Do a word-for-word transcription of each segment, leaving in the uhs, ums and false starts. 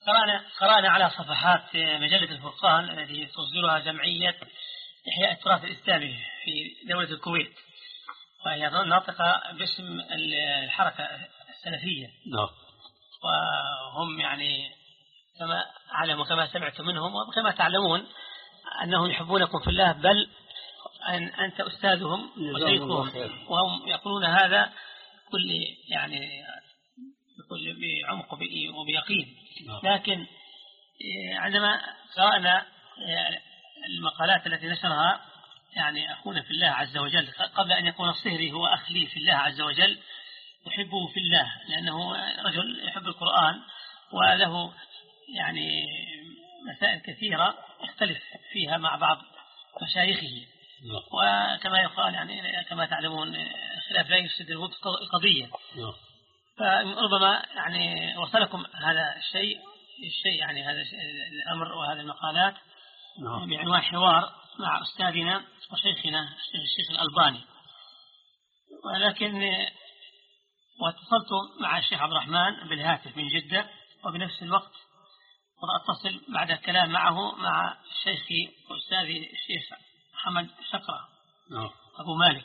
قرأنا قرأنا على صفحات مجلة الفرقان التي تصدرها جمعية إحياء التراث الإسلامي في دولة الكويت، وهي ناطقة باسم الحركة السلفية. نعم. وهم يعني كما علموا كما سمعت منهم وكما تعلمون أنهم يحبونكم في الله، بل أن أنت أستاذهم وشيخهم، وهم يقولون هذا كل يعني بكل بعمق وبيقين. لكن عندما قرأنا المقالات التي نشرها يعني أخونا في الله عز وجل، قبل أن يكون الصهري هو أخ لي في الله عز وجل، يحبه في الله لأنه رجل يحب القرآن وله يعني مسائل كثيرة يختلف فيها مع بعض مشايخه، وكما يقال يعني كما تعلمون الخلاف لا يفسد الود قضية. فربما يعني وصلكم هذا الشيء الشيء يعني هذا الأمر وهذه المقالات بعنوان حوار مع أستاذنا وشيخنا الشيخ الألباني. ولكن واتصلت مع الشيخ عبد الرحمن بالهاتف من جدة، وبنفس الوقت وأتصل بعد الكلام معه مع شيخي وأستاذي الشيخ محمد شقرة أبو مالك.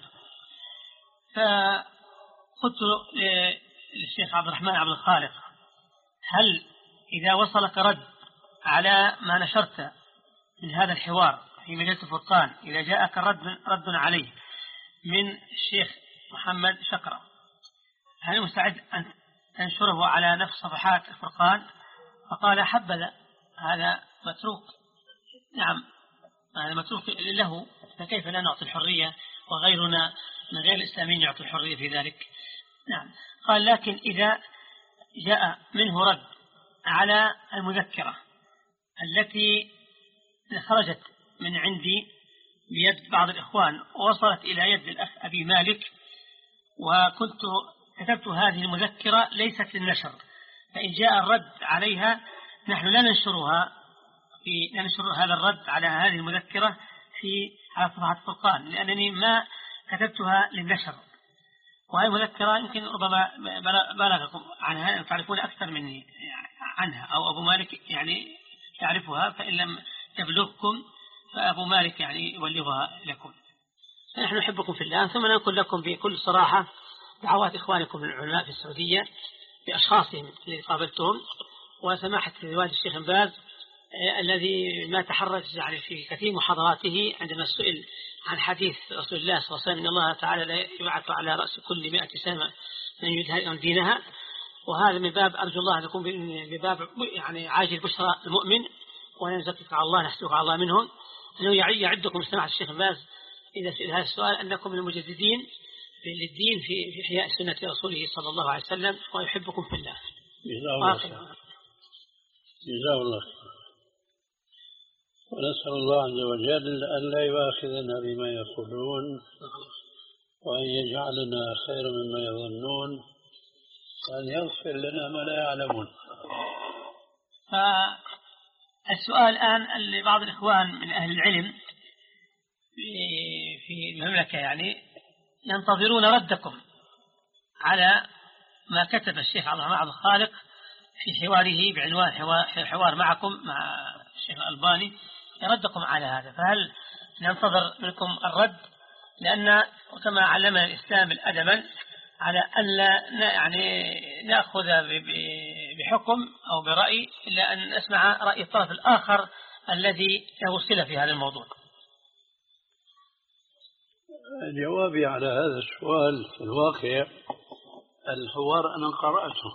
فقلت للشيخ عبد الرحمن عبد الخالق: هل إذا وصلك رد على ما نشرت من هذا الحوار في مجلة الفرقان، إذا جاءك رد, رد عليه من الشيخ محمد شقرة، هل مستعد أن تنشره على نفس صفحات الفرقان؟ فقال: حبذا، هذا متروك. نعم، هذا متروك له، فكيف لا نعطي الحرية وغيرنا من غير الإسلاميين يعطي الحرية في ذلك؟ نعم. قال: لكن إذا جاء منه رد على المذكرة التي خرجت من عندي بيد بعض الإخوان ووصلت إلى يد الأخ أبي مالك، وكنت كتبت هذه المذكرة ليست للنشر، فإن جاء الرد عليها نحن لا ننشرها في ننشر هذا الرد على هذه المذكرة في على صفحة الفرقان، لأنني ما كتبتها للنشر. وهذه المذكرة يمكن ربما بلغكم عنها، تعرفون أكثر مني عنها، أو أبو مالك يعني يعرفها، فإن لم تبلغكم فأبو مالك يعني يبلغها لكم. فنحن نحبكم في الله، ثم نقول لكم بكل صراحة دعوات إخوانكم من العلماء في السعودية بأشخاصهم الذي قابلتهم، وسماحة الوالد الشيخ باز الذي ما تحرج يعني في كثير محاضراته عندما سئل عن حديث رسول الله صلى الله عليه وسلم: إن الله تعالى لا يبعث على رأس كل مئة سنة من يدهر دينها. وهذا من باب أرجو الله أن يكون بباب يعني عاجل بشرى المؤمن، ونزكك على الله نحسدك على الله منهم، أنه يعدكم سماحة الشيخ باز إذا سئل هذا السؤال أنكم من المجددين للدين في إحياء سنة رسوله صلى الله عليه وسلم، ويحبكم في الله. جزاه الله خير. ونسأل الله عز وجل أن لا يؤاخذنا بما يقولون، وأن يجعلنا خيرا مما يظنون، وأن يغفر لنا ما لا يعلمون. فالسؤال الآن لبعض الإخوان من أهل العلم في المملكة يعني ينتظرون ردكم على ما كتب الشيخ عبد الرحمن عبد الخالق في حواره بعنوان حوار معكم مع الشيخ الألباني، يردكم على هذا. فهل ننتظر منكم الرد؟ لأن كما علمنا الإسلام الأدبا على أن لا يعني نأخذ بحكم أو برأي إلا أن نسمع رأي الطرف الآخر الذي له صلة في هذا الموضوع. جوابي على هذا السؤال في الواقع الحوار أنا قرأته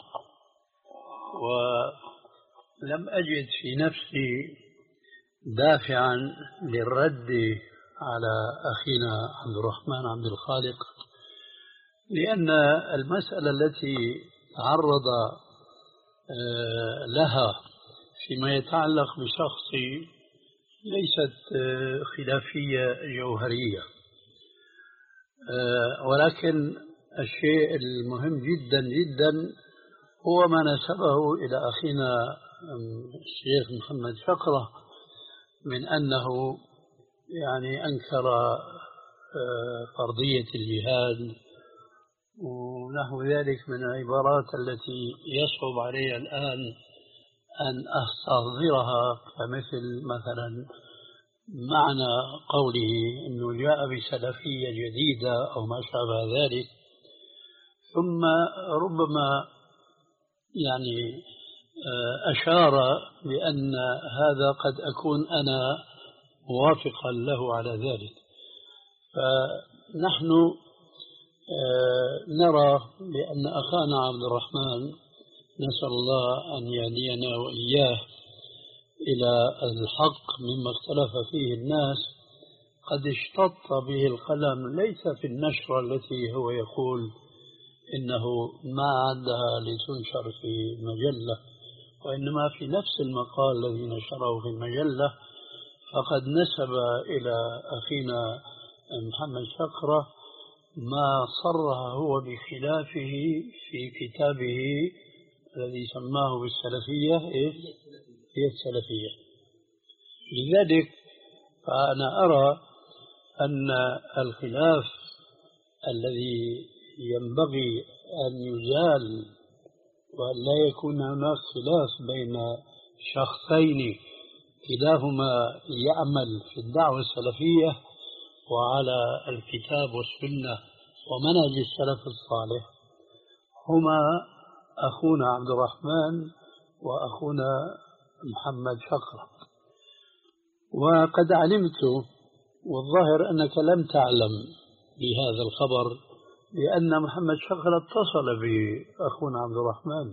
ولم أجد في نفسي دافعا للرد على أخينا عبد الرحمن عبد الخالق، لأن المسألة التي تعرض لها فيما يتعلق بشخصي ليست خلافية جوهرية، ولكن الشيء المهم جدا جدا هو ما نسبه إلى أخينا الشيخ محمد شقرة من أنه يعني أنكر فرضية الجهاد ونحو ذلك من العبارات التي يصعب علي الآن أن أستظهرها، كمثل مثلا معنى قوله أنه جاء بسلفية جديدة أو ما شابه ذلك، ثم ربما يعني أشار بأن هذا قد أكون أنا موافقا له على ذلك. فنحن نرى بأن أخانا عبد الرحمن، نسأل الله أن يهدينا وإياه إلى الحق مما اختلف فيه الناس، قد اشتط به القلم، ليس في النشرة التي هو يقول إنه ما عدها لتنشر في مجلة، وإنما في نفس المقال الذي نشره في المجلة. فقد نسب إلى أخينا محمد شقرة ما صرح هو بخلافه في كتابه الذي سماه بالسلفية، هي السلفية. لذلك فأنا أرى أن الخلاف الذي ينبغي أن يزال وأن لا يكون هناك خلاف بين شخصين كلاهما يعمل في الدعوة السلفية وعلى الكتاب والسنة ومنهج السلف الصالح، هما أخونا عبد الرحمن وأخونا محمد شقرة. وقد علمت، والظاهر أنك لم تعلم بهذا الخبر، لأن محمد شقرة اتصل بأخونا عبد الرحمن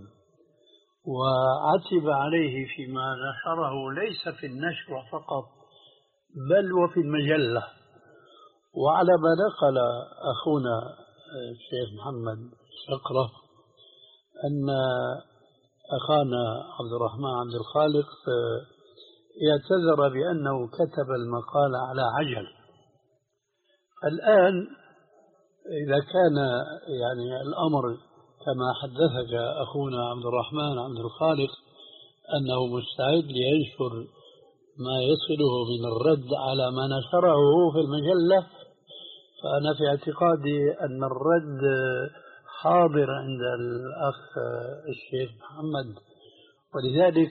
وعتب عليه فيما نشره، ليس في النشر فقط بل وفي المجلة. وعلى ما نقل أخونا الشيخ محمد شقرة أن أخانا عبد الرحمن عبد الخالق يعتذر بأنه كتب المقال على عجل. الآن إذا كان يعني الأمر كما حدثك أخونا عبد الرحمن عبد الخالق أنه مستعد لينشر ما يصله من الرد على ما نشره في المجلة، فأنا في اعتقادي أن الرد حاضر عند الأخ الشيخ محمد، ولذلك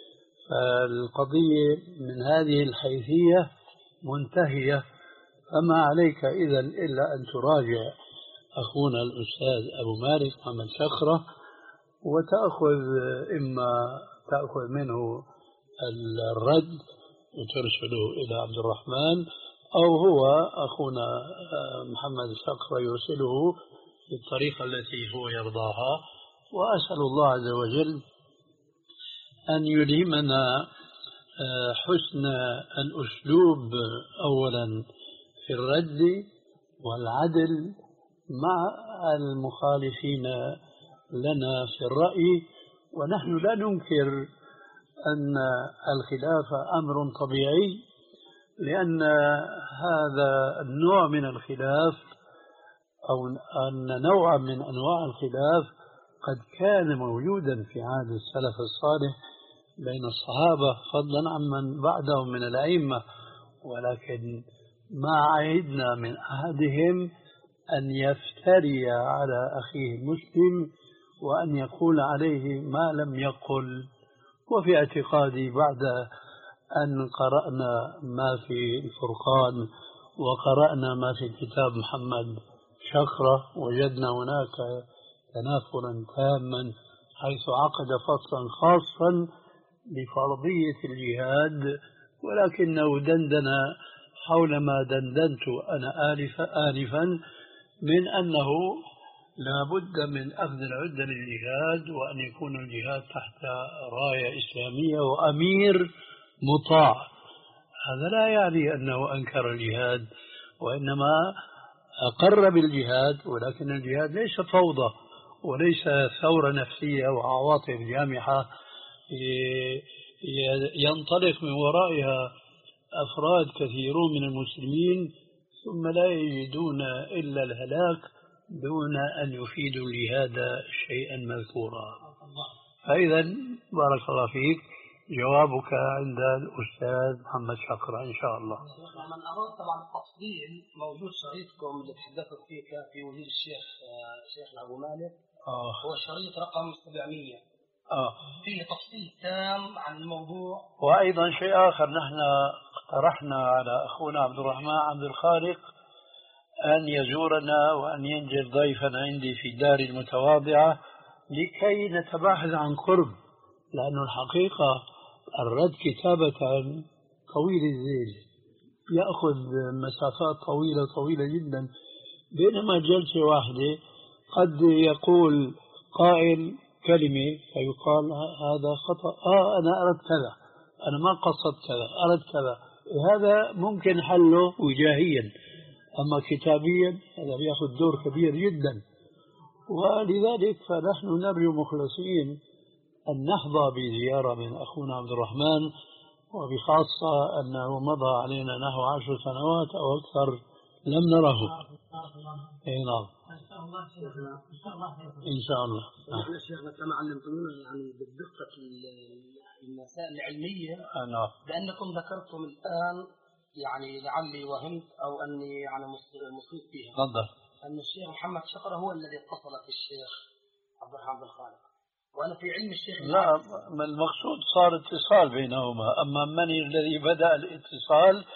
القضية من هذه الحيثية منتهية. فما عليك إذن إلا أن تراجع أخونا الأستاذ أبو مالك محمد شقرة وتأخذ إما تأخذ منه الرد وترسله إلى عبد الرحمن، أو هو أخونا محمد شقرة يرسله بالطريقة التي هو يرضاها. وأسأل الله عز وجل أن يلهمنا حسن الأسلوب أولا في الرد والعدل مع المخالفين لنا في الرأي. ونحن لا ننكر أن الخلاف أمر طبيعي، لأن هذا النوع من الخلاف أو أن نوعا من أنواع الخلاف قد كان موجودا في عهد السلف الصالح بين الصحابة، فضلا عمن بعدهم من الأئمة، ولكن ما عهدنا من أحدهم أن يفتري على أخيه المسلم وأن يقول عليه ما لم يقل. وفي اعتقادي بعد أن قرأنا ما في الفرقان وقرأنا ما في كتاب محمد شقرة وجدنا هناك تنافرا تاما، حيث عقد فصلا خاصا بفرضية الجهاد، ولكنه دندن حول ما دندنت أنا آنفا آنفا من أنه لا بد من أخذ العدة للجهاد، وأن يكون الجهاد تحت راية إسلامية وأمير مطاع. هذا لا يعني أنه أنكر الجهاد، وإنما أقر بالجهاد، ولكن الجهاد ليس فوضى وليس ثورة نفسية وعواطف جامحة ينطلق من ورائها أفراد كثيرون من المسلمين ثم لا يجدون إلا الهلاك دون أن يفيدوا لهذا شيئا مذكورا. فإذا بارك الله فيك، جوابك عند الأستاذ محمد شقرة إن شاء الله. من أراد طبعا التفصيل موجود شريطكم اللي تحدثت فيه في وزير الشيخ شيخ أبو مالك، آه. هو شريط رقم سبعمية. آه. فيه تفصيل تام عن الموضوع. وأيضا شيء آخر، نحن اقترحنا على أخونا عبد الرحمن عبد الخالق أن يزورنا وأن ينزل ضيفا عندي في داري المتواضعة لكي نتباحث عن قرب، لأن الحقيقة الرد كتابة طويل الذيل يأخذ مسافات طويلة طويلة جدا، بينما جلسة واحدة قد يقول قائل كلمة فيقال هذا خطأ، آه أنا أردت كذا، أنا ما قصدت كذا، أردت كذا. هذا ممكن حله وجاهيا، أما كتابيا هذا بيأخذ دور كبير جدا. ولذلك فنحن نرجو مخلصين أن نحظى بزيارة من أخونا عبد الرحمن، وبخاصة أنه مضى علينا نحو عشر سنوات أو أكثر لم نره. أي نعم إن شاء الله. نحن شيخنا كما علمتمونا يعني بالدقة المسائل العلمية، نعم. لأنكم ذكرتم الآن يعني لعلي وهمت أو أني يعني مصيب فيها. تفضل. أن الشيخ محمد شقرة هو الذي اتصل بالشيخ عبد الرحمن بن الخالق، وأنا في علم الشيخ لا، ما المقصود صار اتصال بينهما، أما من الذي بدأ الاتصال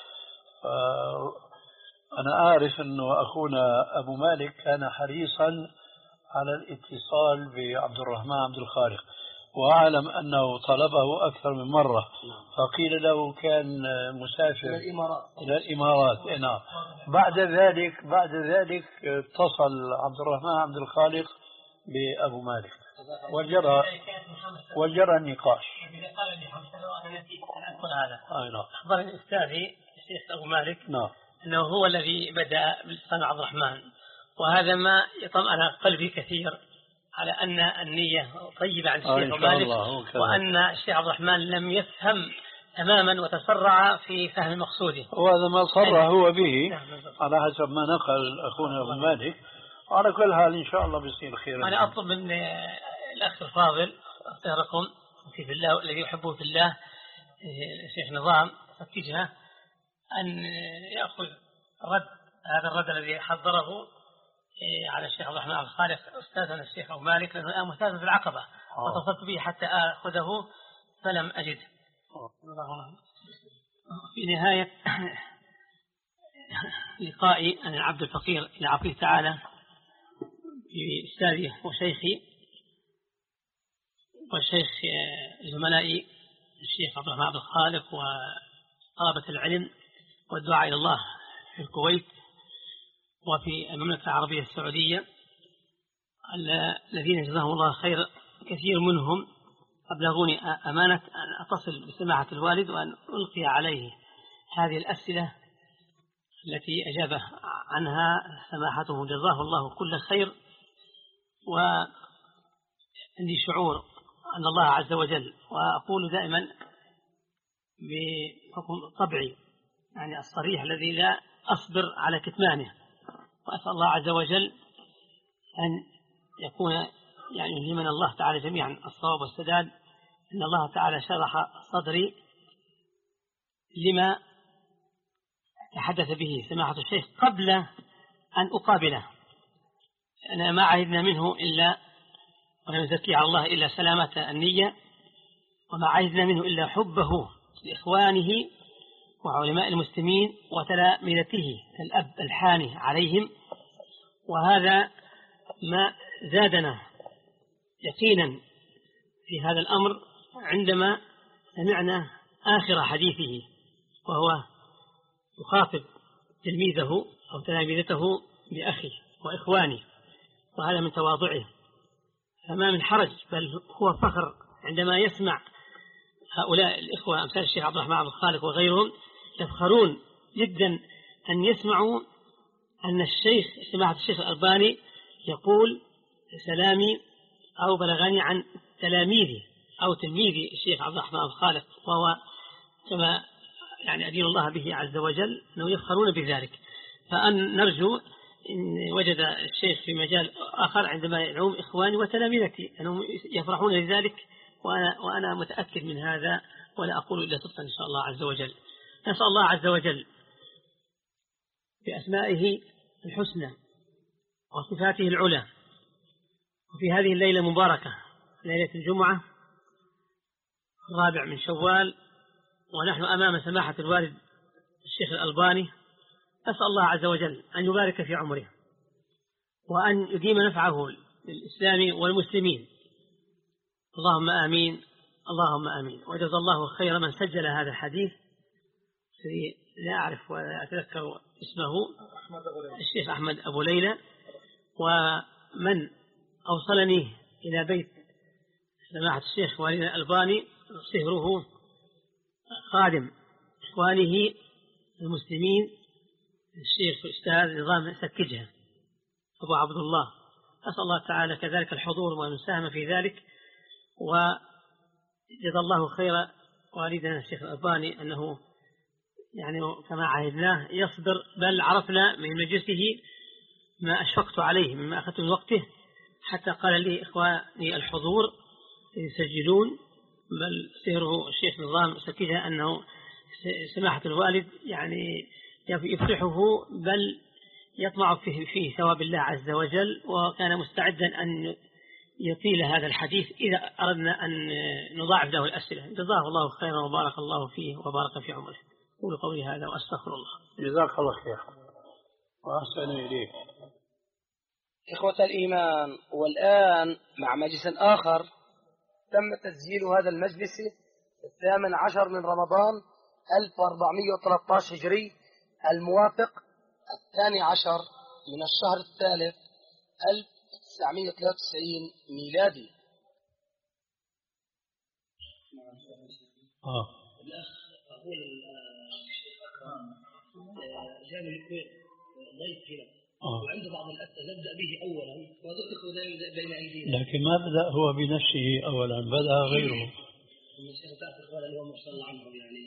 أنا أعرف أنه أخونا أبو مالك كان حريصا على الاتصال بعبد الرحمن عبد الخالق، وأعلم أنه طلبه أكثر من مرة، فقيل له كان مسافر إلى الإمارات إلى الإمارات. نعم. بعد ذلك بعد ذلك اتصل عبد الرحمن عبد الخالق بأبو مالك وجرى وجرى النقاش. هذا أخبرني أستاذي الشيخ أبو مالك نعم أنه هو الذي بدأ بالإسلام عبد الرحمن، وهذا ما يطمئن قلبي كثير على أن النية طيبة عند الشيخ أبو مالك، وأن الشيخ عبد الرحمن لم يفهم تماما وتسرع في فهم مقصوده، وهذا ما صرح هو به على حسب ما نقل أخونا أبو مالك. على كل حال إن شاء الله بيصير خير. أنا أطلب من الأخ الفاضل أختاركم في الله الذي يحبه في الله الشيخ نظام فتجنا أن يأخذ رد هذا الرد الذي حضره على الشيخ عبد الرحمن الخالق أستاذنا الشيخ أبو مالك، لأنه الآن مستاذ في العقبة واتصلت به حتى أخذه فلم أجد. في نهاية لقائي أنا العبد الفقير إلى عفوه تعالى بأستاذي وشيخي والشيخ زملائي الشيخ عبد الرحمن عبد الخالق وطلبة العلم والدعاء إلى الله في الكويت وفي المملكة العربية السعودية الذين جزاهم الله خير. كثير منهم أبلغوني أمانة أن أتصل بسماحة الوالد وأن ألقي عليه هذه الأسئلة التي أجاب عنها سماحته جزاه الله كل خير. وعندي شعور أن الله عز وجل، وأقول دائما بحكم طبعي يعني الصريح الذي لا أصبر على كتمانه، وأسأل الله عز وجل أن يكون يعني يلهمنا الله تعالى جميعا الصواب والسداد. إن الله تعالى شرح صدري لما تحدث به سماحة الشيخ قبل أن أقابله. أنا ما عهدنا منه إلا ولا نزكي على الله إلا سلامة النية، وما عهدنا منه إلا حبه لإخوانه وعلماء المسلمين وتلامذته الأب الحاني عليهم، وهذا ما زادنا يقينا في هذا الأمر عندما سمعنا آخر حديثه وهو يخاطب تلميذه أو تلامذته بأخي وإخواني، وهذا من تواضعه. فما من حرج بل هو فخر عندما يسمع هؤلاء الإخوة أمثال الشيخ عبد الرحمن عبد الخالق وغيرهم يفخرون جدا أن يسمعوا أن الشيخ سماحة الشيخ الألباني يقول سلامي أو بلغني عن تلاميذي أو تلميذي الشيخ عبد الرحمن عبد الخالق، وهو كما يعني أدين الله به عز وجل أنه يفخرون بذلك. فأن نرجو إن وجد الشيخ في مجال آخر عندما يدعوهم إخواني وتلامذتي أنهم يفرحون لذلك، وأنا, وأنا متأكد من هذا ولا أقول إلا صدقا إن شاء الله عز وجل. نسأل الله عز وجل بأسمائه الحسنى وصفاته العلى وفي هذه الليلة المباركة ليلة الجمعة الرابع من شوال، ونحن أمام سماحة الوالد الشيخ الألباني. أسأل الله عز وجل أن يبارك في عمره وأن يديم نفعه للإسلام والمسلمين، اللهم آمين اللهم آمين. وجزا الله خير من سجل هذا الحديث، لا أعرف ولا أتذكر اسمه، الشيخ أحمد أبو ليلى، ومن أوصلني إلى بيت سماحة الشيخ والدنا الألباني صهره خادم إخوانه المسلمين الشيخ الأستاذ نظام سكجها أبو عبد الله. أسأل الله تعالى كذلك الحضور والمساهمة في ذلك، وجزا الله خير والدنا الشيخ الألباني أنه يعني كما عهدناه يصبر، بل عرفنا من مجلسه ما أشفقت عليه مما أخذت من وقته، حتى قال لي إخواني الحضور يسجلون، بل سيره الشيخ نظام سكيها أنه سماحة الوالد يعني يفرحه بل يطمع فيه, فيه ثواب الله عز وجل، وكان مستعدا أن يطيل هذا الحديث إذا أردنا أن نضاعف له الأسئلة. جزاه الله خيرا وبارك الله فيه وبارك في عمره. قولوا قولي هذا وأستغفر الله. جزاك الله خير وأحسن إليك. إخوة الإيمان، والآن مع مجلس آخر تم تسجيل هذا المجلس الثامن عشر من رمضان ألف وأربعمائة وثلاثة عشر هجري، الموافق الثاني عشر من الشهر الثالث ألف وتسعمائة وثلاثة وتسعين ميلادي. آه. الأخ أقول الشيخ أكرم جاء من الكويت ضيف هنا وعنده بعض الأسئلة، نبدأ به أولا وذكر بين أيدينا، لكن ما بدأ هو بنفسه أولا، بدأ غيره. الشيخ تأخذ قال اللي هو ما شاء الله عنه يعني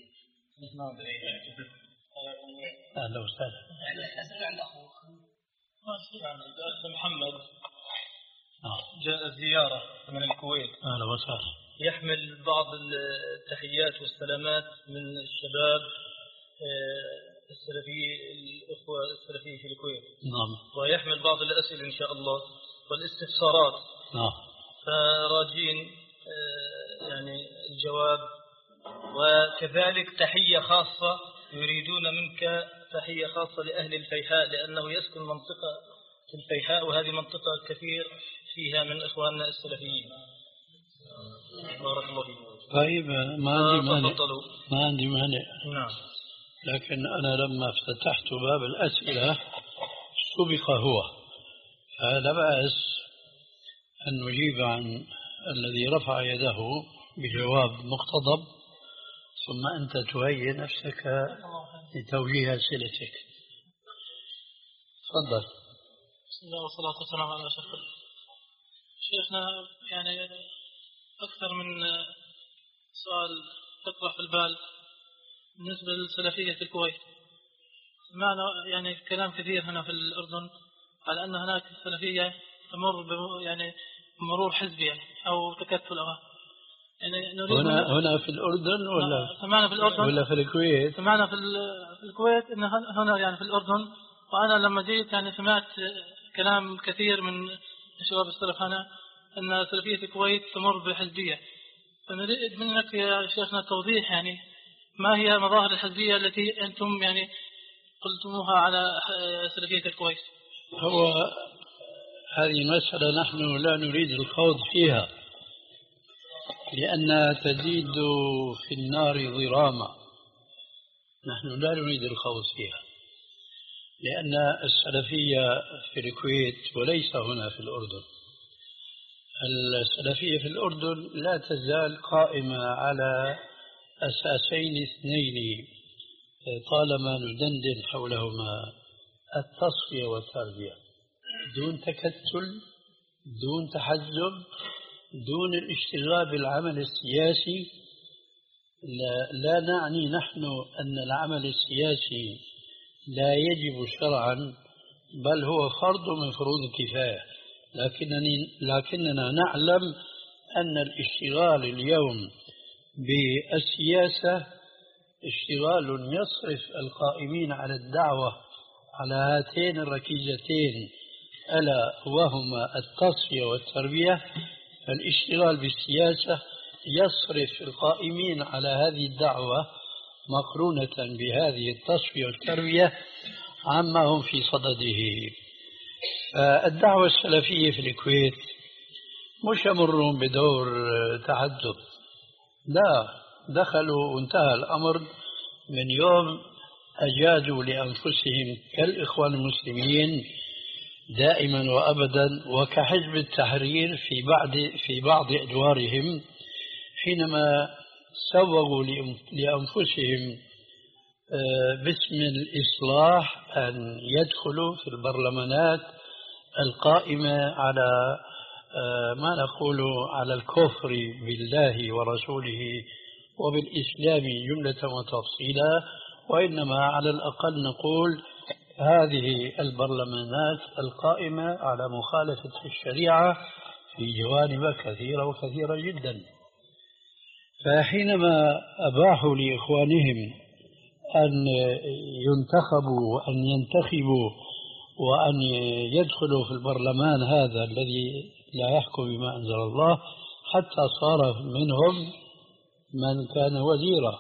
أهلا وسهلا. يعني الأسئلة عند أخوه يعني الأخ محمد جاء زيارة من الكويت. أهلا وسهلا. يحمل بعض التحيات والسلامات من الشباب السلفي، الأخوة السلفية في الكويت. نعم. ويحمل بعض الأسئلة إن شاء الله والاستفسارات. نعم. فراجين يعني الجواب، وكذلك تحية خاصة يريدون منك تحية خاصة لأهل الفيحاء، لأنه يسكن منطقة في الفيحاء، وهذه منطقة كثير فيها من إخواننا السلفيين. بارك الله فيكم. طيب ما عندي مانع، ما عندي مانع. نعم. لكن أنا لما افتتحت باب الأسئلة سبق هو، فلا بأس أن نجيب عن الذي رفع يده بجواب مقتضب، ثم أنت تهيئ نفسك لتوجيه أسئلتك. تفضل. بسم الله والصلاة والسلام على أشرف شيخنا. يعني أكثر من سؤال تطرح في البال بالنسبة للسلفية في الكويت. سمعنا يعني كلام كثير هنا في الأردن على أن هناك السلفية تمر يعني مرور حزبي أو تكتل أو يعني نريد هنا هنا في الأردن ولا سمعنا في الأردن ولا في الكويت؟ سمعنا في في الكويت إن هنا يعني في الأردن. وأنا لما جيت يعني سمعت كلام كثير من شباب السلف هنا أن سلفية الكويت تمر بالحزبية. فنريد منك يا شيخنا توضيح يعني ما هي مظاهر الحزبية التي أنتم يعني قلتموها على سلفية الكويت؟ هو هذه المسألة نحن لا نريد الخوض فيها، لأنها تزيد في النار ضراما. نحن لا نريد الخوض فيها، لأن السلفية في الكويت وليس هنا في الأردن. السلفية في الأردن لا تزال قائمة على أساسين اثنين طالما ندندن حولهما: التصفية والتربية، دون تكتل، دون تحزب، دون الاشتغال بالعمل السياسي. لا, لا نعني نحن أن العمل السياسي لا يجب شرعا، بل هو فرض من فروض الكفاية، لكنني لكننا نعلم أن الاشتغال اليوم بالسياسة اشتغال يصرف القائمين على الدعوة على هاتين الركيزتين، ألا وهما التصفية والتربية. فالاشتغال بالسياسة يصرف القائمين على هذه الدعوة مقرونة بهذه التصفية والتربية عما هم في صدده. الدعوة السلفية في الكويت مش يمرون بدور تحدث، لا، دخلوا وانتهى الأمر من يوم أجازوا لأنفسهم كالإخوان المسلمين دائما وأبدا، وكحزب التحرير في بعض في بعض أدوارهم حينما سوغوا لأنفسهم باسم الإصلاح أن يدخلوا في البرلمانات القائمة على ما نقول على الكفر بالله ورسوله وبالإسلام جملة وتفصيلا، وإنما على الأقل نقول هذه البرلمانات القائمة على مخالفة الشريعة في جوانب كثيرة وكثيرة جدا. فحينما أباحوا لإخوانهم أن ينتخبوا وأن ينتخبوا وأن يدخلوا في البرلمان هذا الذي لا يحكم بما أنزل الله، حتى صار منهم من كان وزيرا.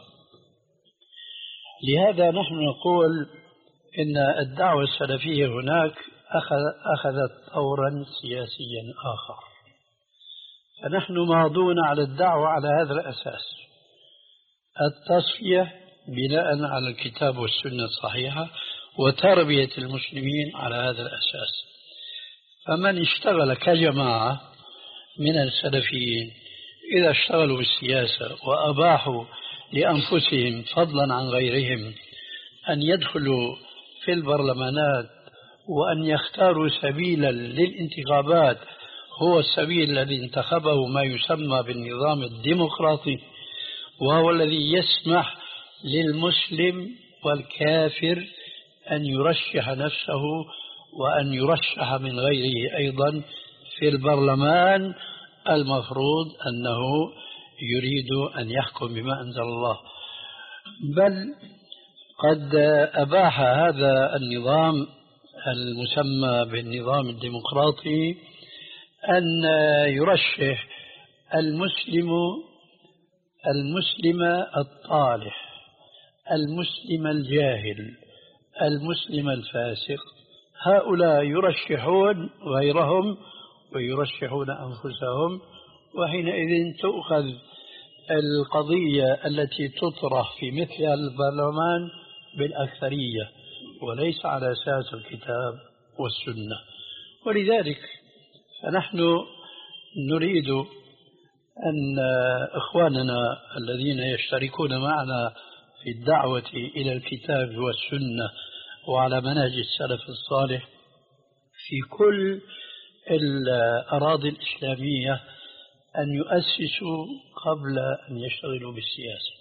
لهذا نحن نقول إن الدعوة السلفية هناك أخذت طورا سياسيا آخر، فنحن ماضون على الدعوة على هذا الأساس، التصفية بناء على الكتاب والسنة الصحيحة وتربية المسلمين على هذا الأساس. فمن اشتغل كجماعة من السلفيين إذا اشتغلوا بالسياسة وأباحوا لأنفسهم فضلا عن غيرهم أن يدخلوا في البرلمانات وأن يختاروا سبيلا للانتخابات هو السبيل الذي انتخبه ما يسمى بالنظام الديمقراطي، وهو الذي يسمح للمسلم والكافر أن يرشح نفسه وأن يرشح من غيره أيضا في البرلمان، المفروض أنه يريد أن يحكم بما أنزل الله. بل قد أباح هذا النظام المسمى بالنظام الديمقراطي أن يرشح المسلم المسلم الطالح، المسلم الجاهل، المسلم الفاسق، هؤلاء يرشحون غيرهم ويرشحون أنفسهم، وحينئذ تؤخذ القضية التي تطرح في مثل البرلمان بالأكثرية وليس على أساس الكتاب والسنة. ولذلك فنحن نريد أن إخواننا الذين يشتركون معنا في الدعوة إلى الكتاب والسنة وعلى منهج السلف الصالح في كل الأراضي الإسلامية أن يؤسسوا قبل أن يشتغلوا بالسياسة.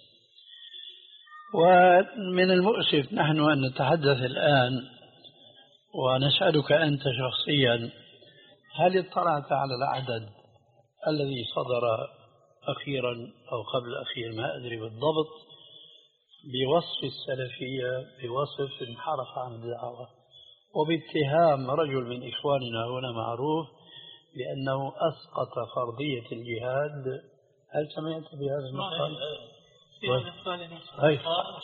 ومن المؤسف نحن أن نتحدث الآن ونسألك أنت شخصيا، هل اطلعت على العدد الذي صدر أخيرا أو قبل الأخير ما أدري بالضبط بوصف السلفية بوصف انحرف عن الدعوة وباتهام رجل من إخواننا هنا معروف بأنه أسقط فرضية الجهاد؟ هل سمعت بهذا المقال؟ أي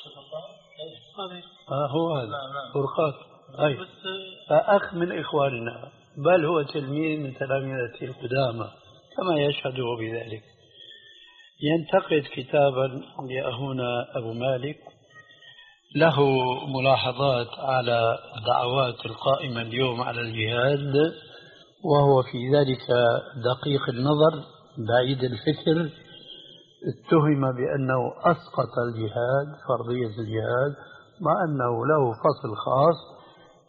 آه هو هذا فرقات. أي فأخ من إخواننا، بل هو تلميذ من تلامذته القدامى كما يشهد بذلك، ينتقد كتابا لأخونا أبو مالك له ملاحظات على الدعوات القائمة اليوم على الجهاد، وهو في ذلك دقيق النظر بعيد الفكر، اتهم بأنه أسقط الجهاد فرضية الجهاد مع أنه له فصل خاص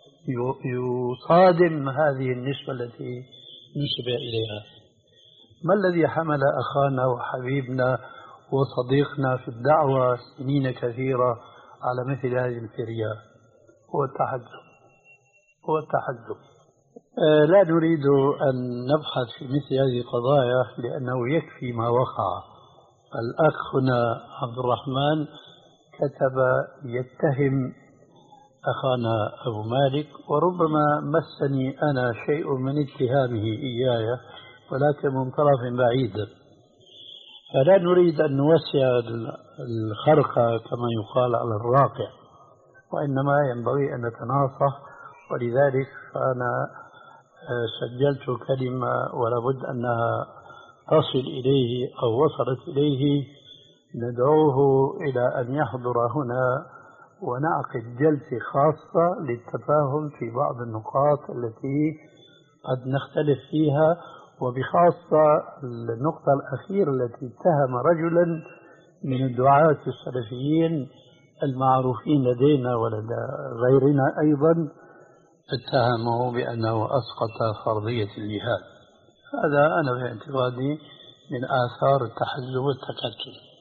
يصادم هذه النسبة التي نسب إليها. ما الذي حمل أخانا وحبيبنا وصديقنا في الدعوة سنين كثيرة على مثل هذه الفرية؟ هو التحدث هو التحدث آه لا نريد أن نبحث في مثل هذه القضايا لأنه يكفي ما وقع. الأخ هنا عبد الرحمن كتب يتهم أخانا أبو مالك، وربما مسني أنا شيء من اتهامه إياي ولكن من طرف بعيد. فلا نريد أن نوسع الخرق كما يقال على الراقع، وإنما ينبغي أن نتناصح. ولذلك فأنا سجلت كلمة ولا بد أنها تصل إليه أو وصلت إليه، ندعوه إلى أن يحضر هنا ونعقد جلسة خاصة للتفاهم في بعض النقاط التي قد نختلف فيها، وبخاصة النقطة الأخيرة التي اتهم رجلا من الدعاة السلفيين المعروفين لدينا ولدى غيرنا أيضا، اتهمه بأنه أسقط فرضية الجهاد. هذا أنا باعتقادي من آثار التحزب والتكتل.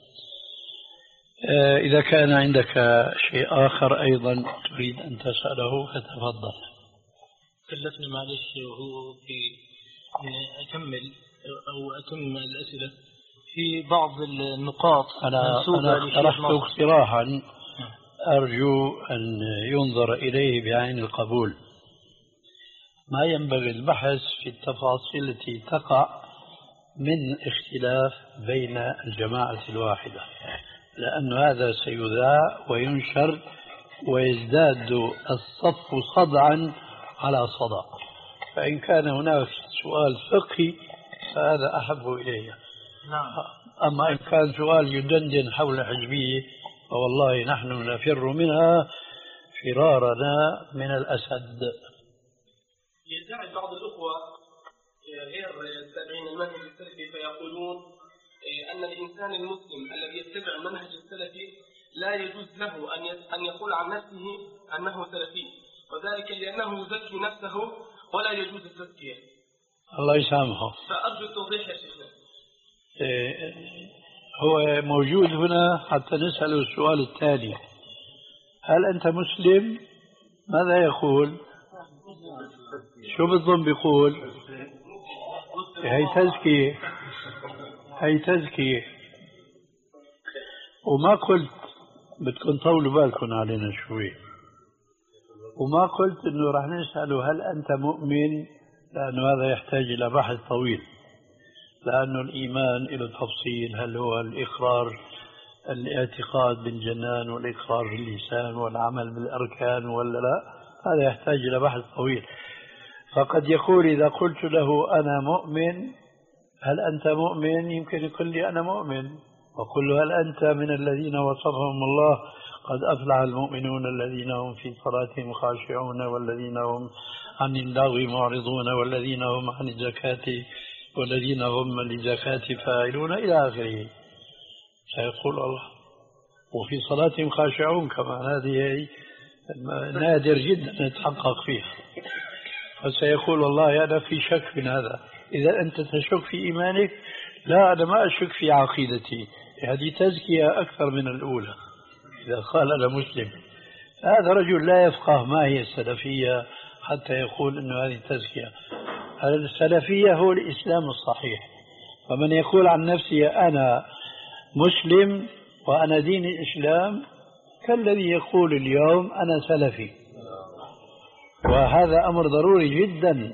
إذا كان عندك شيء آخر أيضا تريد أن تسأله فتفضل. كلفني معلش وهو في أكمل أو أتم الأسئلة في بعض النقاط. أنا أنا اقترحت اقتراحا أرجو أن ينظر إليه بعين القبول. ما ينبغي البحث في التفاصيل التي تقع من اختلاف بين الجماعة الواحدة، لأن هذا سيذاع وينشر ويزداد الصف صدعا على صدع. فإن كان هناك سؤال فقهي فهذا أحب إلي. أما إن كان سؤال يدندن حول حزبية فوالله نحن نفر منها فرارنا من الأسد. يدعي بعض الأخوة غير التابعين المنهج السلفي فيقولون أن الإنسان المسلم الذي يتبع المنهج السلفي لا يجوز له أن يقول عن نفسه أنه سلفي، وذلك لأنه يزكي نفسه ولا يجوز التزكية. الله يسامحه. فأرجو التوضيح يا شيخنا. إيه هو موجود هنا حتى نسأله السؤال التالي: هل أنت مسلم؟ ماذا يقول؟ شو بالضبط بيقول؟ هي تزكية، هي تزكية. وما قلت بدكم طولوا بالكم علينا شوي، وما قلت انه راح نسأله هل انت مؤمن، لانه هذا يحتاج الى بحث طويل، لانه الايمان له تفصيل. هل هو الاقرار الاعتقاد بالجنان والاقرار باللسان والعمل بالاركان ولا لا؟ هذا يحتاج الى بحث طويل. فقد يقول اذا قلت له انا مؤمن هل انت مؤمن، يمكن يقول لي انا مؤمن، وقل له هل انت من الذين وصفهم الله قد أفلح المؤمنون الذين هم في صلاتهم خاشعون والذين هم عن اللغو معرضون والذين هم عن الزكاة والذين هم للزكاة فاعلون إلى آخره. سيقول الله وفي صلاتهم خاشعون، كما هذه نادر جدا نتحقق فيها. فسيقول والله أنا في شك من هذا. إذا أنت تشك في إيمانك، لا أنا ما أشك في عقيدتي، هذه تزكية أكثر من الأولى. إذا قال أنا مسلم، هذا رجل لا يفقه ما هي السلفية حتى يقول أنه هذه تزكية. السلفية هو الإسلام الصحيح. فمن يقول عن نفسه أنا مسلم وأنا دين الإسلام كالذي يقول اليوم أنا سلفي، وهذا أمر ضروري جدا.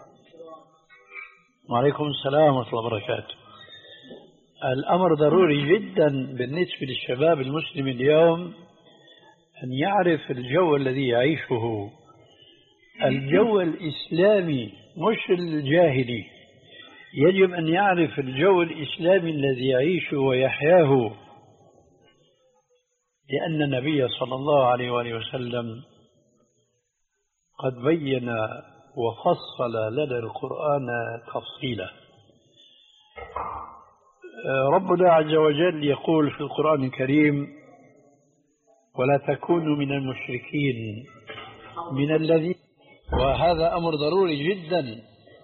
وعليكم السلام ورحمة الله وبركاته. الأمر ضروري جدا بالنسبة للشباب المسلم اليوم أن يعرف الجو الذي يعيشه، الجو الإسلامي مش الجاهلي. يجب أن يعرف الجو الإسلامي الذي يعيشه ويحياه، لأن النبي صلى الله عليه وآله وسلم قد بين وفصل لنا القرآن تفصيلا. ربنا عز وجل يقول في القرآن الكريم ولا تكونوا من المشركين من الذين، وهذا أمر ضروري جدا.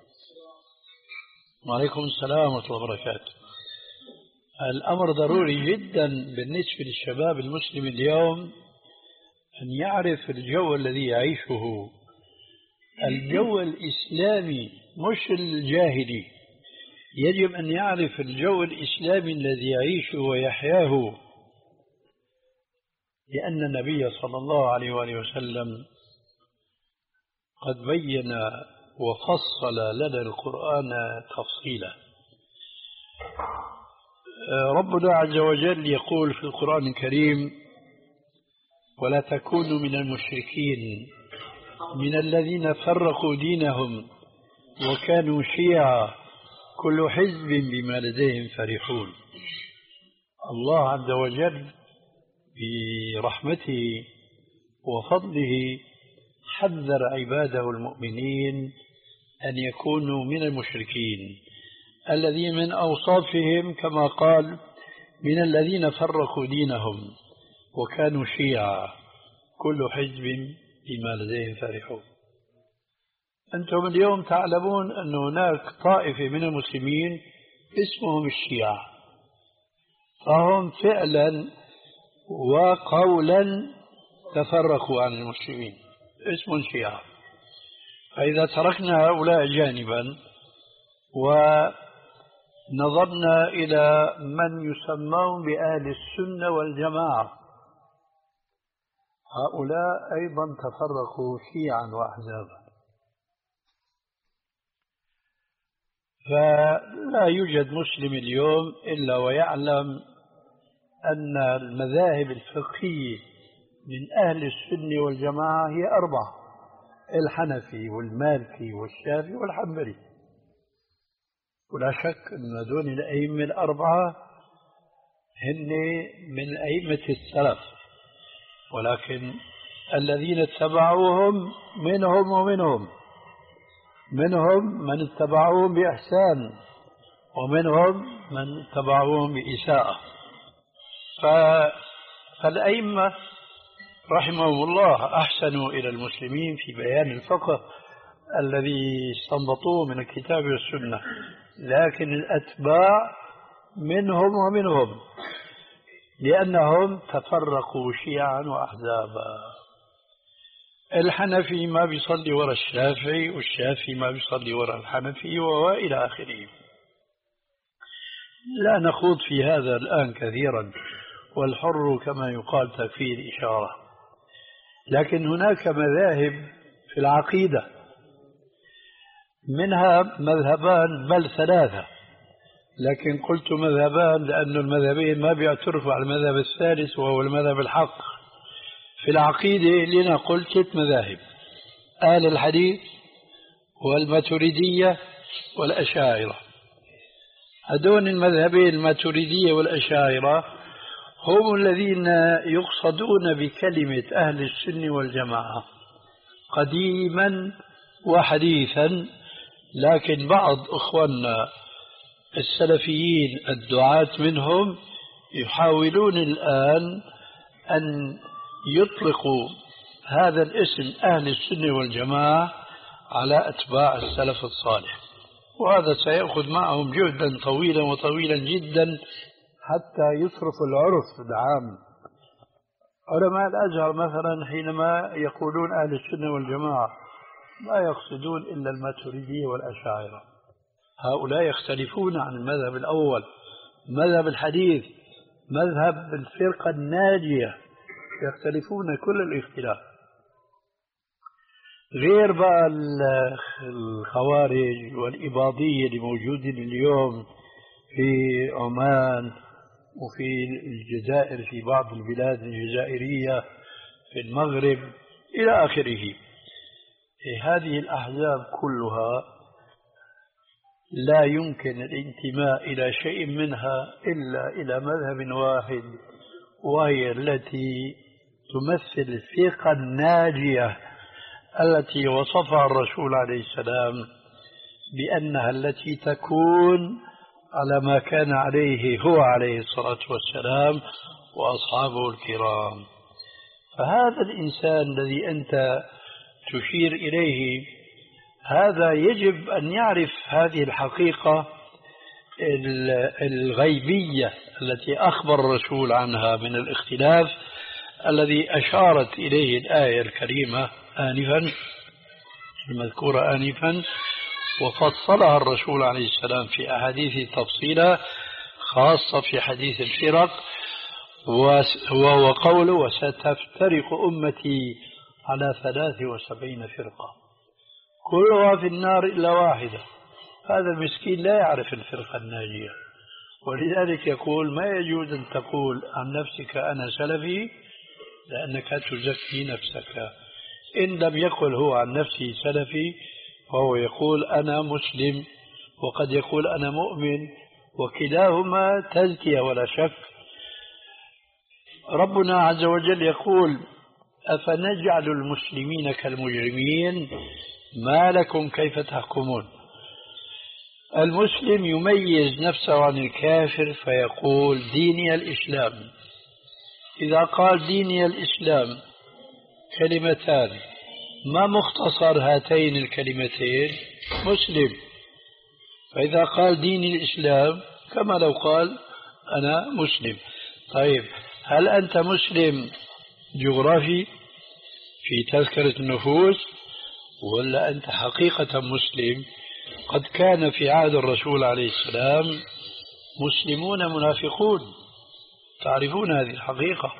وعليكم السلام ورحمة الله وبركاته. الأمر ضروري جدا بالنسبة للشباب المسلم اليوم أن يعرف الجو الذي يعيشه، الجو الإسلامي مش الجاهلي. يجب أن يعرف الجو الإسلامي الذي يعيشه ويحياه، لأن النبي صلى الله عليه وآله وسلم قد بين وفصل لنا القرآن تفصيلا. ربنا عز وجل يقول في القرآن الكريم: ولا تكونوا من المشركين من الذين فرقوا دينهم وكانوا شيعا كل حزب بما لديهم فرحون. الله عز وجل برحمته وفضله حذر عباده المؤمنين أن يكونوا من المشركين الذين من أوصافهم كما قال: من الذين فرقوا دينهم وكانوا شيعا كل حزب بما لديهم فرحون. أنتم اليوم تعلمون أن هناك طائفة من المسلمين اسمهم الشيعة، فهم فعلا وقولا تفرقوا عن المسلمين، اسم الشيعة. فإذا تركنا هؤلاء جانبا ونظرنا إلى من يسمون بأهل السنة والجماعة، هؤلاء أيضا تفرقوا شيعا وأحزابا. فلا يوجد مسلم اليوم إلا ويعلم أن المذاهب الفقهية من أهل السنة والجماعة هي أربعة: الحنفي والمالكي والشافعي والحنبلي. ولا شك أن هذول الأئمة الأربعة هن من أئمة السلف، ولكن الذين اتبعوهم منهم ومنهم منهم من اتبعوهم بإحسان ومنهم من اتبعوهم بإساءة. فالأئمة رحمهم الله أحسنوا إلى المسلمين في بيان الفقه الذي استنبطوه من الكتاب والسنة، لكن الأتباع منهم ومنهم لأنهم تفرقوا شيعا وأحزابا. الحنفي ما بيصلي وراء الشافعي، والشافعي ما بيصلي وراء الحنفي، وإلى آخره. لا نخوض في هذا الآن كثيرا، والحر كما يقال تكفيه الإشارة. لكن هناك مذاهب في العقيدة، منها مذهبان بل ثلاثة، لكن قلت مذهبان لأن المذهبين ما بيعترفوا على المذهب الثالث وهو المذهب الحق. في العقيدة لنا قلت ست مذاهب: أهل الحديث والماتريدية والأشاعرة. هذول المذهبين الماتريدية والأشاعرة هم الذين يقصدون بكلمة أهل السنة والجماعة قديما وحديثا، لكن بعض إخواننا السلفيين الدعاة منهم يحاولون الآن أن يطلقوا هذا الاسم أهل السنة والجماعة على أتباع السلف الصالح، وهذا سيأخذ معهم جهدا طويلا وطويلا جدا حتى يصرف العرف العام. علماء الأزهر مثلا حينما يقولون أهل السنة والجماعة لا يقصدون إلا الماتريدية والأشاعرة. هؤلاء يختلفون عن المذهب الأول، مذهب الحديث، مذهب الفرقة الناجية، يختلفون كل الاختلاف. غير بقى الخوارج والإباضية اللي موجودين اليوم في عمان وفي الجزائر، في بعض البلاد الجزائرية، في المغرب إلى آخره. هذه الأحزاب كلها لا يمكن الانتماء إلى شيء منها إلا إلى مذهب واحد، وهي التي تمثل الفرقة الناجية التي وصفها الرسول عليه السلام بأنها التي تكون على ما كان عليه هو عليه الصلاة والسلام وأصحابه الكرام. فهذا الإنسان الذي أنت تشير إليه هذا يجب أن يعرف هذه الحقيقة الغيبية التي أخبر الرسول عنها من الاختلاف الذي أشارت إليه الآية الكريمة آنفا المذكورة آنفا، وفصلها الرسول عليه السلام في أحاديث تفصيلا خاصة في حديث الفرق، وهو قوله: وستفترق أمتي على ثلاث وسبعين فرقة كلها في النار إلا واحدة. هذا المسكين لا يعرف الفرقة الناجية، ولذلك يقول ما يجوز أن تقول عن نفسك أنا سلفي لأنك تزكي نفسك. إن لم يقل هو عن نفسه سلفي فهو يقول أنا مسلم، وقد يقول أنا مؤمن، وكلاهما تزكية ولا شك. ربنا عز وجل يقول أفنجعل المسلمين كالمجرمين ما لكم كيف تحكمون. المسلم يميز نفسه عن الكافر فيقول ديني الإسلام. إذا قال ديني الإسلام كلمتان ما مختصر هاتين الكلمتين؟ مسلم. فإذا قال ديني الإسلام كما لو قال أنا مسلم. طيب هل أنت مسلم جغرافي في تذكرة النفوس ولا أنت حقيقة مسلم؟ قد كان في عهد الرسول عليه السلام مسلمون منافقون، تعرفون هذه الحقيقة،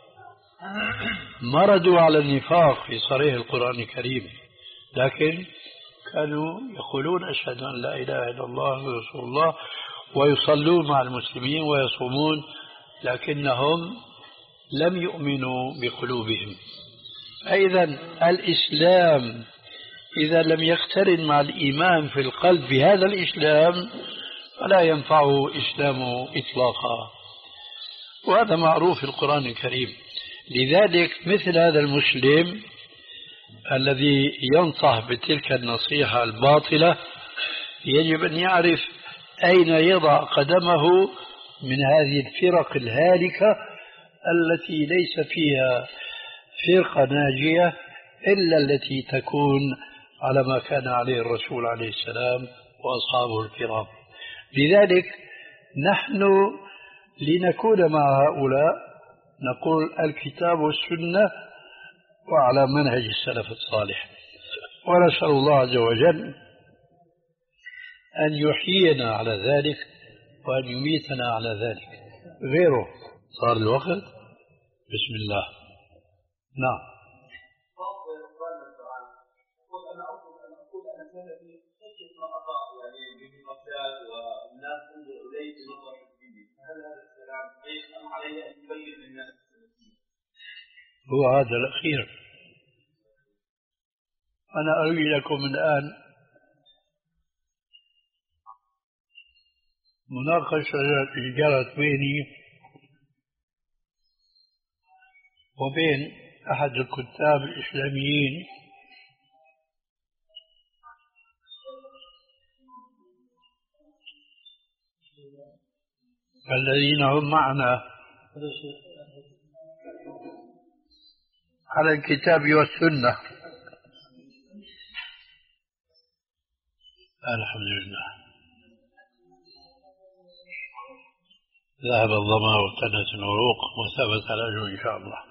مردوا على النفاق في صريح القرآن الكريم، لكن كانوا يقولون أشهد أن لا إله إلا الله ورسول الله ويصلون مع المسلمين ويصومون، لكنهم لم يؤمنوا بقلوبهم. فإذا الإسلام إذا لم يقترن مع الإيمان في القلب بهذا الإسلام فلا ينفعه إسلامه إطلاقا، وهذا معروف في القرآن الكريم. لذلك مثل هذا المسلم الذي ينصح بتلك النصيحة الباطلة يجب أن يعرف أين يضع قدمه من هذه الفرق الهالكة التي ليس فيها فرقة ناجية إلا التي تكون على ما كان عليه الرسول عليه السلام وأصحابه الكرام. لذلك نحن لنكون مع هؤلاء نقول الكتاب والسنة وعلى منهج السلف الصالح، ونسأل الله عز وجل أن يحيينا على ذلك وأن يميتنا على ذلك. غيره صار الوقت. بسم الله. نعم. هو هذا الأخير. أنا أروي لكم الآن مناقشة جرت بيني وبين أحد الكتاب الإسلاميين الذين هم معنا على الكتاب والسنة. الحمد لله ذهب الظما وابتدت العروق وثبت الأجر إن شاء الله.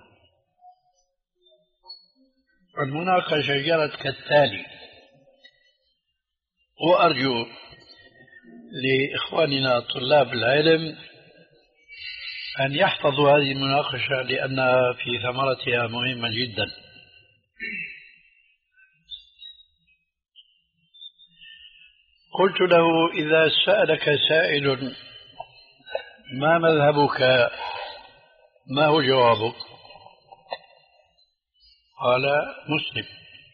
المناقشة جرت كالتالي، وأرجو لإخواننا طلاب العلم أن يحفظوا هذه المناقشة لأنها في ثمرتها مهمة جدا. قلت له إذا سألك سائل ما مذهبك ما هو جوابك؟ قال مسلم.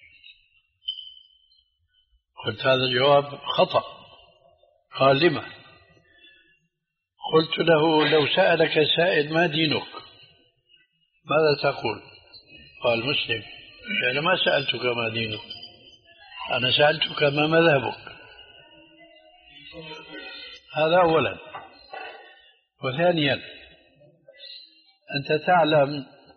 قلت هذا الجواب خطأ. قال لما؟ قلت له لو سألك سائل ما دينك ماذا تقول؟ قال مسلم. يعني ما سألتك ما دينك، أنا سألتك ما مذهبك. هذا أولا. وثانيا أنت تعلم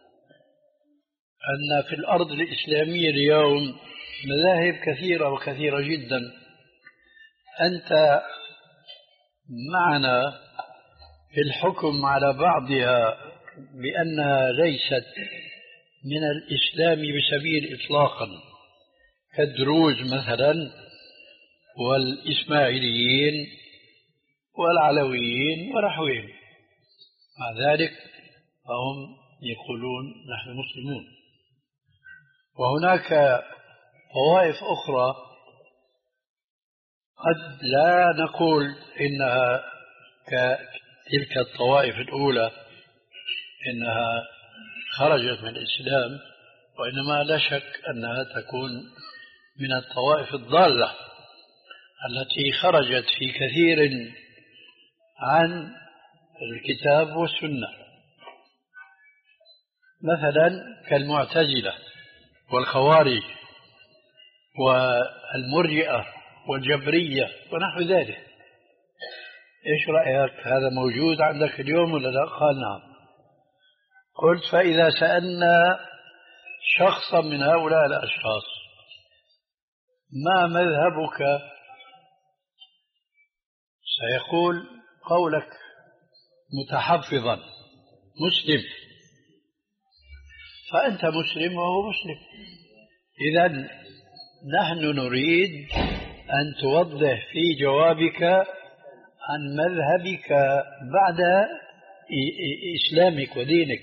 أن في الأرض الإسلامية اليوم مذاهب كثيرة وكثيرة جدا. أنت معنا في الحكم على بعضها بأنها ليست من الإسلام بسبيل إطلاقا، كالدروز مثلا والإسماعيليين والعلويين ونحوهم. مع ذلك فهم يقولون نحن مسلمون. وهناك طوائف أخرى قد لا نقول إنها كتلك الطوائف الأولى إنها خرجت من الإسلام، وإنما لا شك أنها تكون من الطوائف الضالة التي خرجت في كثير عن الكتاب والسنة، مثلا كالمعتزلة والخوارج والمرجئة والجبرية ونحو ذلك. إيش رأيك؟ هذا موجود عندك اليوم ولا لا؟ قال نعم. قلت فإذا سألنا شخصا من هؤلاء الأشخاص ما مذهبك، سيقول قولك متحفظا مسلم، فأنت مسلم وهو مسلم. إذن نحن نريد أن توضح في جوابك عن مذهبك بعد إسلامك ودينك.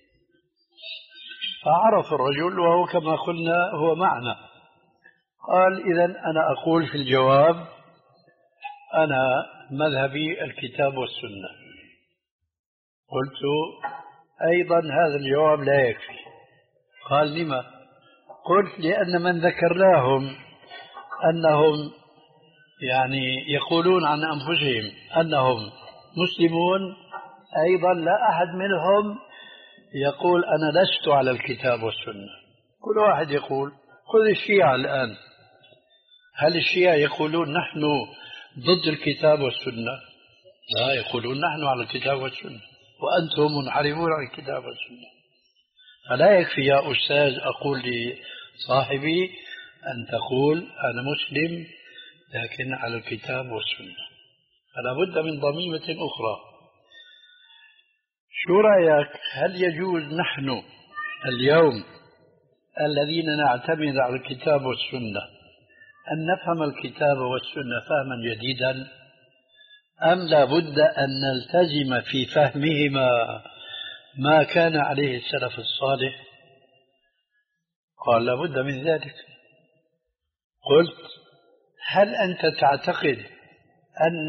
فعرف الرجل وهو كما قلنا هو معنا، قال إذن أنا أقول في الجواب أنا مذهبي الكتاب والسنة. قلت أيضا هذا الجواب لا يكفي. قال لما؟ قلت لأن من ذكرناهم أنهم يعني يقولون عن أنفسهم أنهم مسلمون، أيضا لا أحد منهم يقول أنا لست على الكتاب والسنة. كل واحد يقول. خذ الشيعة الآن، هل الشيعة يقولون نحن ضد الكتاب والسنة؟ لا، يقولون نحن على الكتاب والسنة وأنتم منحرفون عن الكتاب والسنة. فلا يكفي يا أستاذ أقول لصاحبي أن تقول أنا مسلم لكن على الكتاب والسنة، فلا بد من ضميمة أخرى. شو رأيك؟ هل يجوز نحن اليوم الذين نعتمد على الكتاب والسنة أن نفهم الكتاب والسنة فهما جديدا، أم لا بد أن نلتزم في فهمهما ما كان عليه السلف الصالح؟ قال لا بد من ذلك. قلت هل أنت تعتقد أن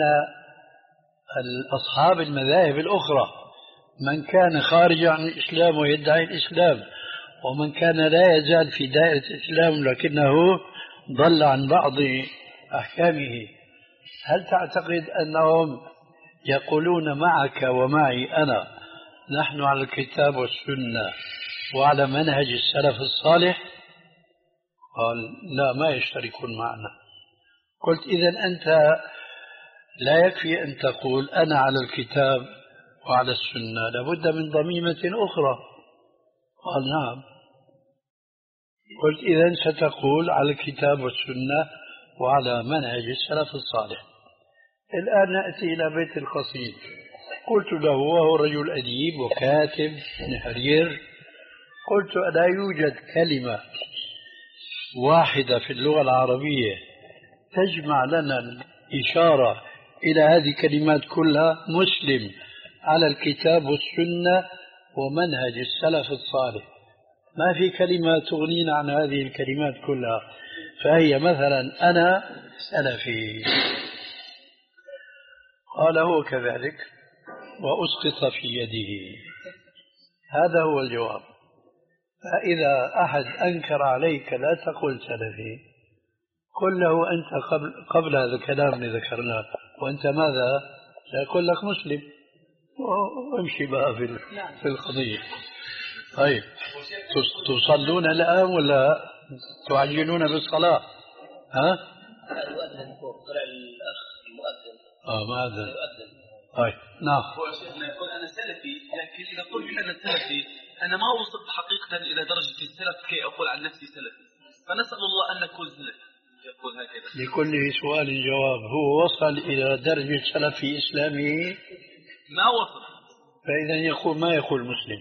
أصحاب المذاهب الأخرى من كان خارج عن الإسلام ويدعي الإسلام ومن كان لا يزال في دائرة الإسلام لكنه ضل عن بعض أحكامه، هل تعتقد أنهم يقولون معك ومعي أنا نحن على الكتاب والسنة وعلى منهج السلف الصالح؟ قال لا، ما يشتركون معنا. قلت إذن أنت لا يكفي أن تقول أنا على الكتاب وعلى السنة، لابد من ضميمة أخرى. قال نعم. قلت إذن ستقول على الكتاب والسنة وعلى منهج السلف الصالح. الآن نأتي إلى بيت القصيد. قلت له وهو رجل أديب وكاتب من حرير، قلت لا يوجد كلمة واحدة في اللغة العربية تجمع لنا الإشارة إلى هذه الكلمات كلها مسلم على الكتاب والسنة ومنهج السلف الصالح. ما في كلمة تغنينا عن هذه الكلمات كلها، فهي مثلا أنا سلفي. قال هو كذلك وأسقط في يده. هذا هو الجواب. فإذا أحد أنكر عليك لا تقل سلفي، قل له أنت قبل, قبل هذا الكلام اللي ذكرناه وأنت ماذا؟ سيقول لك مسلم، وامشي بقى في في القضية. طيب تصلون الآن ولا تعجلون بالصلاة؟ ها؟ المؤذن فوق طلع الأخ المؤذن. آه ما أذن. طيب نعم. هو شيخنا يقول أنا سلفي، لكن إذا قلت أنا سلفي أنا ما وصلت حقيقة إلى درجة السلف كي أقول عن نفسي سلفي، فنسأل الله أن نكون سلفي. يقول هكذا. لكل سؤال جواب. هو وصل إلى درجة السلف في إسلامه؟ ما وصل. فإذا يقول ما يقول مسلم.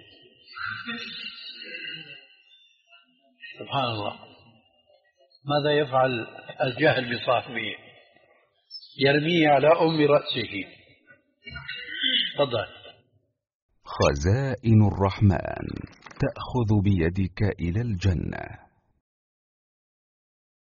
سبحان الله. ماذا يفعل الجهل بصاحبه؟ يرميه على أم رأسه. تفضل. خزائن الرحمن تأخذ بيدك إلى الجنة.